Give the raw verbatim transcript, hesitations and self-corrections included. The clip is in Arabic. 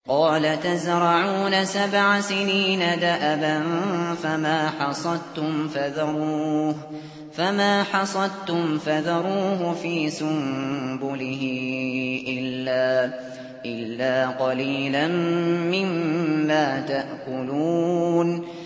قَالَ تَزْرَعُونَ سَبْعَ سِنِينَ دَأَبًا فَمَا حَصَدتُّمْ فَذَرُوهُ فَمَا حَصَدتُّمْ فَذَرُوهُ فِي سُنبُلِهِ إِلَّا إِلَّا قَلِيلًا مِّمَّا تَأْكُلُونَ